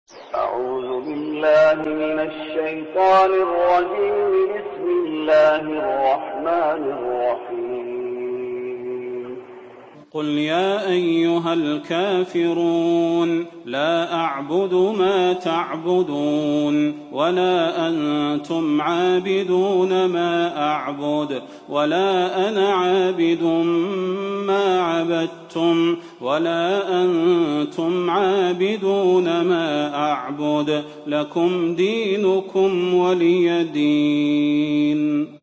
أعوذ بالله من الشيطان الرجيم. بسم الله الرحمن الرحيم. قل يا أيها الكافرون لا أعبد ما تعبدون ولا أنتم عابدون ما أعبد ولا أنا عابد ما عبدتم ولا أنتم عابدون ما أعبد لكم دينكم ولي دين.